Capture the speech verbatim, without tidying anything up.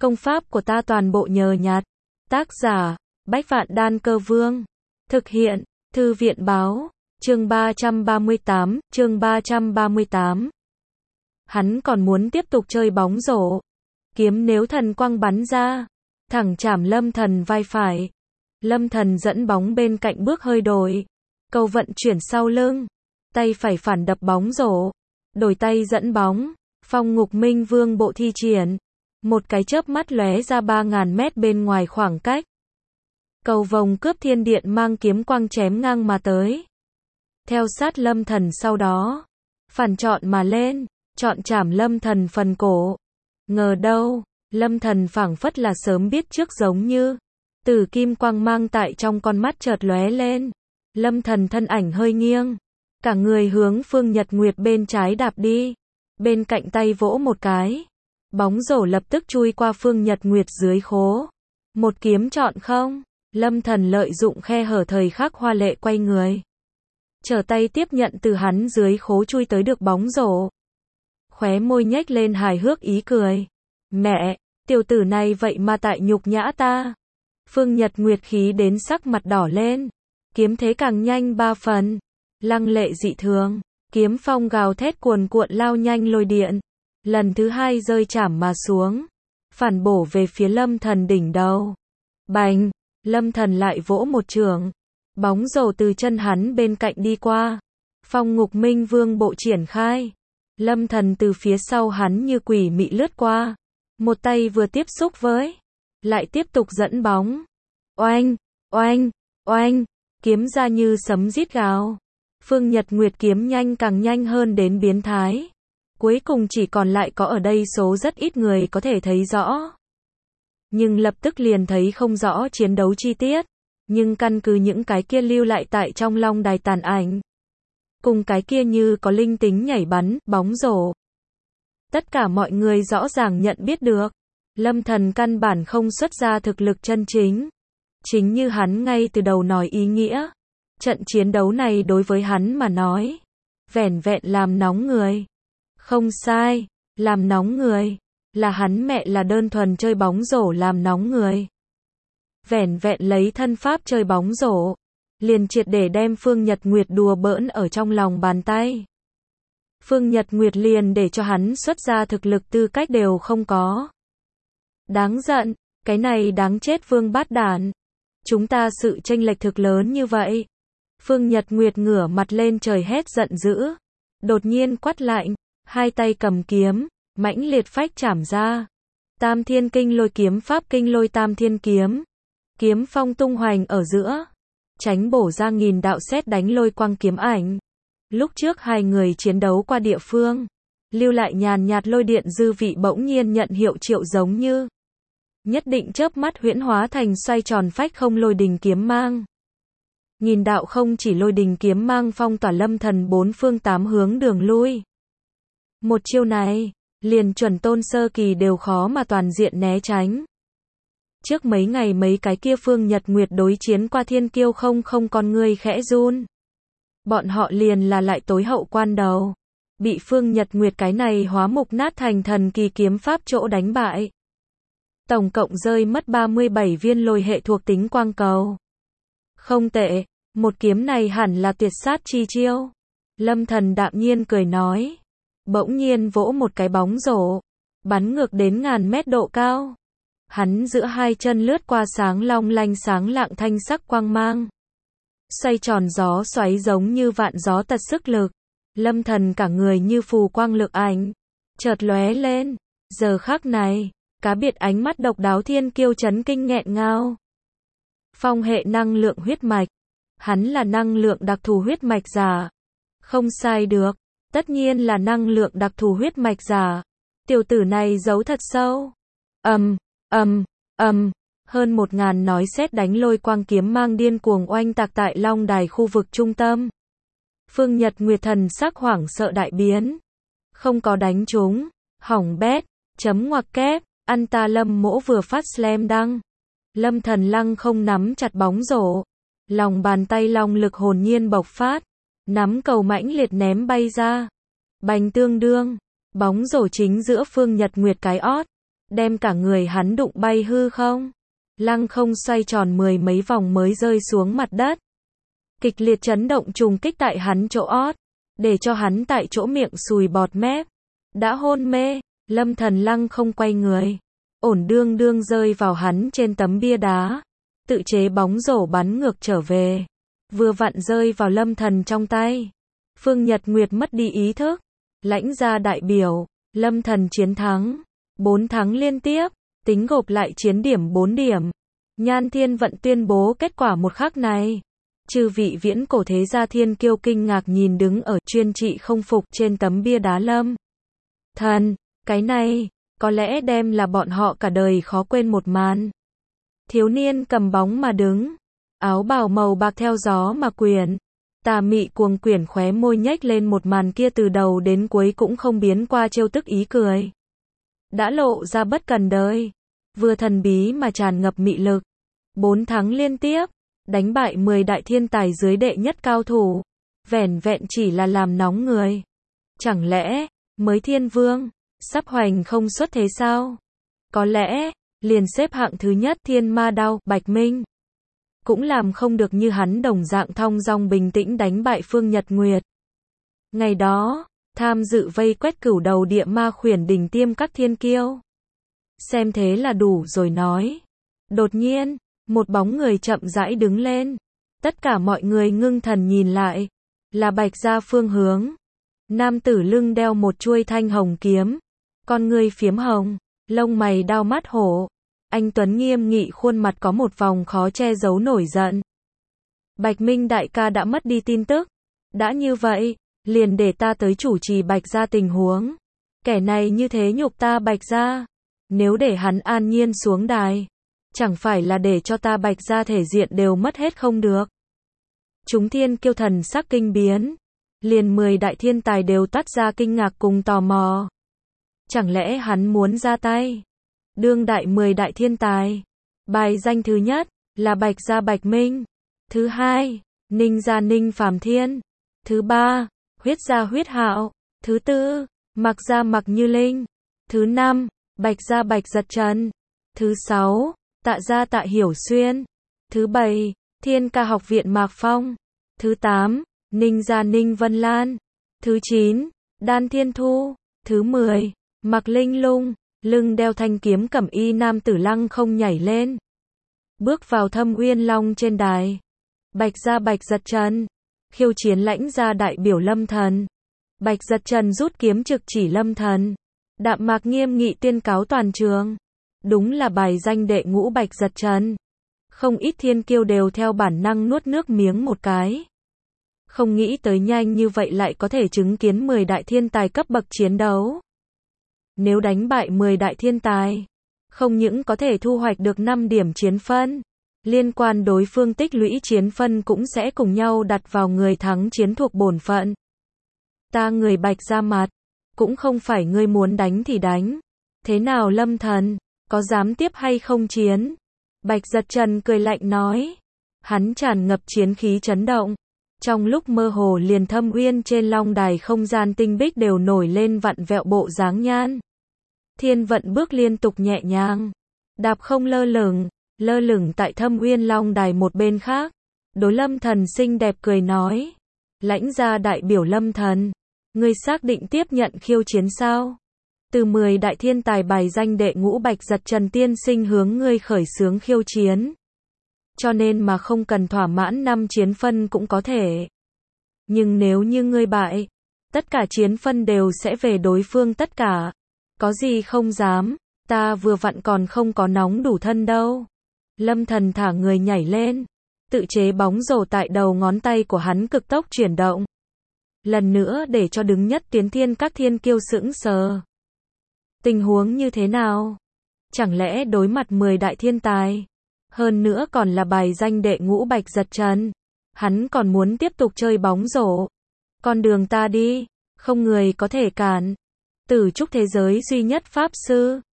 Công pháp của ta toàn bộ nhờ nhặt. Tác giả, Bách Vạn Đan Cơ Vương. Thực hiện, Thư viện báo, chương ba trăm ba mươi tám, chương ba trăm ba mươi tám. Hắn còn muốn tiếp tục chơi bóng rổ. Kiếm nếu thần quang bắn ra, thẳng chạm Lâm Thần vai phải. Lâm Thần dẫn bóng bên cạnh bước hơi đổi. Cầu vận chuyển sau lưng. Tay phải phản đập bóng rổ. Đổi tay dẫn bóng. Phong Ngục Minh Vương bộ thi triển. Một cái chớp mắt lóe ra ba ngàn mét bên ngoài khoảng cách. Cầu vồng cướp thiên điện mang kiếm quang chém ngang mà tới. Theo sát Lâm Thần sau đó. Phản chọn mà lên. Chọn chạm Lâm Thần phần cổ. Ngờ đâu, Lâm Thần phảng phất là sớm biết trước giống như. Tử kim quang mang tại trong con mắt chợt lóe lên. Lâm Thần thân ảnh hơi nghiêng. Cả người hướng Phương Nhật Nguyệt bên trái đạp đi. Bên cạnh tay vỗ một cái. Bóng rổ lập tức chui qua Phương Nhật Nguyệt dưới khố. Một kiếm chọn không. Lâm Thần lợi dụng khe hở thời khắc hoa lệ quay người. Trở tay tiếp nhận từ hắn dưới khố chui tới được bóng rổ. Khóe môi nhếch lên hài hước ý cười. Mẹ, tiểu tử này vậy mà tại nhục nhã ta. Phương Nhật Nguyệt khí đến sắc mặt đỏ lên. Kiếm thế càng nhanh ba phần. Lăng lệ dị thường. Kiếm phong gào thét cuồn cuộn lao nhanh lôi điện. Lần thứ hai rơi chảm mà xuống. Phản bổ về phía Lâm Thần đỉnh đầu. Bành, Lâm Thần lại vỗ một trường. Bóng rổ từ chân hắn bên cạnh đi qua. Phong Ngục Minh Vương bộ triển khai. Lâm Thần từ phía sau hắn như quỷ mị lướt qua. Một tay vừa tiếp xúc với. Lại tiếp tục dẫn bóng. Oanh, oanh, oanh. Kiếm ra như sấm rít gào. Phương Nhật Nguyệt kiếm nhanh càng nhanh hơn đến biến thái. Cuối cùng chỉ còn lại có ở đây số rất ít người có thể thấy rõ. Nhưng lập tức liền thấy không rõ chiến đấu chi tiết. Nhưng căn cứ những cái kia lưu lại tại trong long đài tàn ảnh. Cùng cái kia như có linh tính nhảy bắn, bóng rổ. Tất cả mọi người rõ ràng nhận biết được. Lâm Thần căn bản không xuất ra thực lực chân chính. Chính như hắn ngay từ đầu nói ý nghĩa. Trận chiến đấu này đối với hắn mà nói. Vẻn vẹn làm nóng người. Không sai, làm nóng người. Là hắn mẹ là đơn thuần chơi bóng rổ làm nóng người. Vẻn vẹn lấy thân pháp chơi bóng rổ. Liền triệt để đem Phương Nhật Nguyệt đùa bỡn ở trong lòng bàn tay. Phương Nhật Nguyệt liền để cho hắn xuất ra thực lực tư cách đều không có. Đáng giận, cái này đáng chết Vương Bát Đản. Chúng ta sự chênh lệch thực lớn như vậy. Phương Nhật Nguyệt ngửa mặt lên trời hét giận dữ. Đột nhiên quát lạnh, hai tay cầm kiếm, mãnh liệt phách chảm ra. Tam Thiên Kinh Lôi kiếm pháp Kinh Lôi Tam Thiên kiếm. Kiếm phong tung hoành ở giữa. Tránh bổ ra nghìn đạo sét đánh lôi quang kiếm ảnh. Lúc trước hai người chiến đấu qua địa phương, lưu lại nhàn nhạt lôi điện dư vị bỗng nhiên nhận hiệu triệu giống như. Nhất định chớp mắt huyễn hóa thành xoay tròn phách không lôi đình kiếm mang. Nghìn đạo không chỉ lôi đình kiếm mang phong tỏa Lâm Thần bốn phương tám hướng đường lui. Một chiêu này, liền chuẩn tôn sơ kỳ đều khó mà toàn diện né tránh. Trước mấy ngày mấy cái kia Phương Nhật Nguyệt đối chiến qua thiên kiêu không không con người khẽ run. Bọn họ liền là lại tối hậu quan đầu. Bị Phương Nhật Nguyệt cái này hóa mục nát thành thần kỳ kiếm pháp chỗ đánh bại. Tổng cộng rơi mất ba mươi bảy viên lôi hệ thuộc tính quang cầu. Không tệ, một kiếm này hẳn là tuyệt sát chi chiêu. Lâm Thần đạm nhiên cười nói. Bỗng nhiên vỗ một cái bóng rổ. Bắn ngược đến ngàn mét độ cao. Hắn giữa hai chân lướt qua sáng long lanh sáng lạng thanh sắc quang mang. Xoay tròn gió xoáy giống như vạn gió tật sức lực. Lâm Thần cả người như phù quang lực ảnh. Chợt lóe lên. Giờ khắc này, cá biệt ánh mắt độc đáo thiên kiêu chấn kinh nghẹn ngào. Phong hệ năng lượng huyết mạch. Hắn là năng lượng đặc thù huyết mạch giả. Không sai được. Tất nhiên là năng lượng đặc thù huyết mạch giả. Tiểu tử này giấu thật sâu. Ầm, ầm, ầm. Hơn một ngàn nói sét đánh lôi quang kiếm mang điên cuồng oanh tạc tại long đài khu vực trung tâm. Phương Nhật Nguyệt thần sắc hoảng sợ đại biến. Không có đánh trúng. Hỏng bét. Chấm ngoặc kép. Ăn ta Lâm Mỗ vừa phát slam đăng. Lâm Thần lăng không nắm chặt bóng rổ. Lòng bàn tay long lực hồn nhiên bộc phát. Nắm cầu mãnh liệt ném bay ra. Bành tương đương. Bóng rổ chính giữa Phương Nhật Nguyệt cái ót. đem cả người hắn đụng bay hư không. Lăng không xoay tròn mười mấy vòng mới rơi xuống mặt đất. Kịch liệt chấn động trùng kích tại hắn chỗ ót, để cho hắn tại chỗ miệng sùi bọt mép. Đã hôn mê, Lâm Thần lăng không quay người, ổn đương đương rơi vào hắn trên tấm bia đá, tự chế bóng rổ bắn ngược trở về, vừa vặn rơi vào Lâm Thần trong tay. Phương Nhật Nguyệt mất đi ý thức, lãnh gia đại biểu, Lâm Thần chiến thắng, bốn thắng liên tiếp, tính gộp lại chiến điểm bốn điểm. Nhan Thiên Vận tuyên bố kết quả một khắc này. Chư vị viễn cổ thế gia thiên kiêu kinh ngạc nhìn đứng ở chuyên trị không phục trên tấm bia đá Lâm Thần, cái này, có lẽ đem là bọn họ cả đời khó quên một màn. Thiếu niên cầm bóng mà đứng, áo bào màu bạc theo gió mà quyển, tà mị cuồng quyển khóe môi nhếch lên một màn kia từ đầu đến cuối cũng không biến qua trêu tức ý cười. Đã lộ ra bất cần đời, vừa thần bí mà tràn ngập mị lực. Bốn thắng liên tiếp, đánh bại mười đại thiên tài dưới đệ nhất cao thủ, vẻn vẹn chỉ là làm nóng người. Chẳng lẽ, mới thiên vương, sắp hoành không xuất thế sao? Có lẽ, liền xếp hạng thứ nhất thiên ma đao, Bạch Minh, cũng làm không được như hắn đồng dạng thong dong bình tĩnh đánh bại Phương Nhật Nguyệt. Ngày đó, tham dự vây quét cửu đầu địa ma khuyển đỉnh tiêm các thiên kiêu. Xem thế là đủ rồi nói. Đột nhiên, một bóng người chậm rãi đứng lên. Tất cả mọi người ngưng thần nhìn lại. Là Bạch gia phương hướng. Nam tử lưng đeo một chuôi thanh hồng kiếm. Con người phiếm hồng, lông mày đao mắt hổ. Anh tuấn nghiêm nghị khuôn mặt có một vòng khó che giấu nổi giận. Bạch Minh đại ca đã mất đi tin tức. Đã như vậy, liền để ta tới chủ trì Bạch gia tình huống. Kẻ này như thế nhục ta Bạch gia. Nếu để hắn an nhiên xuống đài, chẳng phải là để cho ta Bạch gia thể diện đều mất hết không được. Chúng thiên kiêu thần sắc kinh biến. Liền mười đại thiên tài đều toát ra kinh ngạc cùng tò mò. Chẳng lẽ hắn muốn ra tay? Đương đại mười đại thiên tài. Bài danh thứ nhất, là Bạch gia Bạch Minh. Thứ hai, Ninh gia Ninh Phàm Thiên. Thứ ba, Huyết gia Huyết Hạo. Thứ tư, Mạc gia Mạc Như Linh. Thứ năm, Bạch gia Bạch Giật Trần. Thứ sáu, Tạ gia Tạ Hiểu Xuyên. Thứ bảy, Thiên Ca học viện Mạc Phong. Thứ tám, Ninh gia Ninh Vân Lan. Thứ chín, Đan Thiên Thu. Thứ mười, Mạc Linh Lung. Lưng đeo thanh kiếm cẩm y nam tử lăng không nhảy lên, bước vào Thâm Uyên Long trên đài. Bạch gia Bạch Giật Trần khiêu chiến lãnh gia đại biểu Lâm Thần. Bạch Giật Trần rút kiếm trực chỉ Lâm Thần, đạm mạc nghiêm nghị tuyên cáo toàn trường. Đúng là bài danh đệ ngũ Bạch Giật Trần. Không ít thiên kiêu đều theo bản năng nuốt nước miếng một cái. Không nghĩ tới nhanh như vậy lại có thể chứng kiến mười đại thiên tài cấp bậc chiến đấu. Nếu đánh bại mười đại thiên tài, không những có thể thu hoạch được năm điểm chiến phân, liên quan đối phương tích lũy chiến phân cũng sẽ cùng nhau đặt vào người thắng chiến thuộc bổn phận. Ta người Bạch ra mặt, cũng không phải ngươi muốn đánh thì đánh. Thế nào Lâm Thần, có dám tiếp hay không chiến? Bạch Giật Trần cười lạnh nói. Hắn tràn ngập chiến khí chấn động. Trong lúc mơ hồ liền Thâm Uyên trên long đài không gian tinh bích đều nổi lên vặn vẹo bộ dáng nhan. Thiên Vận bước liên tục nhẹ nhàng, đạp không lơ lửng, lơ lửng tại Thâm Uyên long đài một bên khác. Đối Lâm Thần xinh đẹp cười nói. Lãnh gia đại biểu Lâm Thần, ngươi xác định tiếp nhận khiêu chiến sao? Từ mười đại thiên tài bài danh đệ ngũ Bạch Giật Trần tiên sinh hướng ngươi khởi xướng khiêu chiến. Cho nên mà không cần thỏa mãn năm chiến phân cũng có thể. Nhưng nếu như ngươi bại, tất cả chiến phân đều sẽ về đối phương tất cả. Có gì không dám, ta vừa vặn còn không có nóng đủ thân đâu. Lâm Thần thả người nhảy lên, tự chế bóng rổ tại đầu ngón tay của hắn cực tốc chuyển động. Lần nữa để cho đứng nhất tiến thiên các thiên kiêu sững sờ. Tình huống như thế nào? Chẳng lẽ đối mặt mười đại thiên tài? Hơn nữa còn là bài danh đệ ngũ Bạch Giật Trần. Hắn còn muốn tiếp tục chơi bóng rổ. Con đường ta đi, không người có thể cản. Tử trúc thế giới duy nhất pháp sư,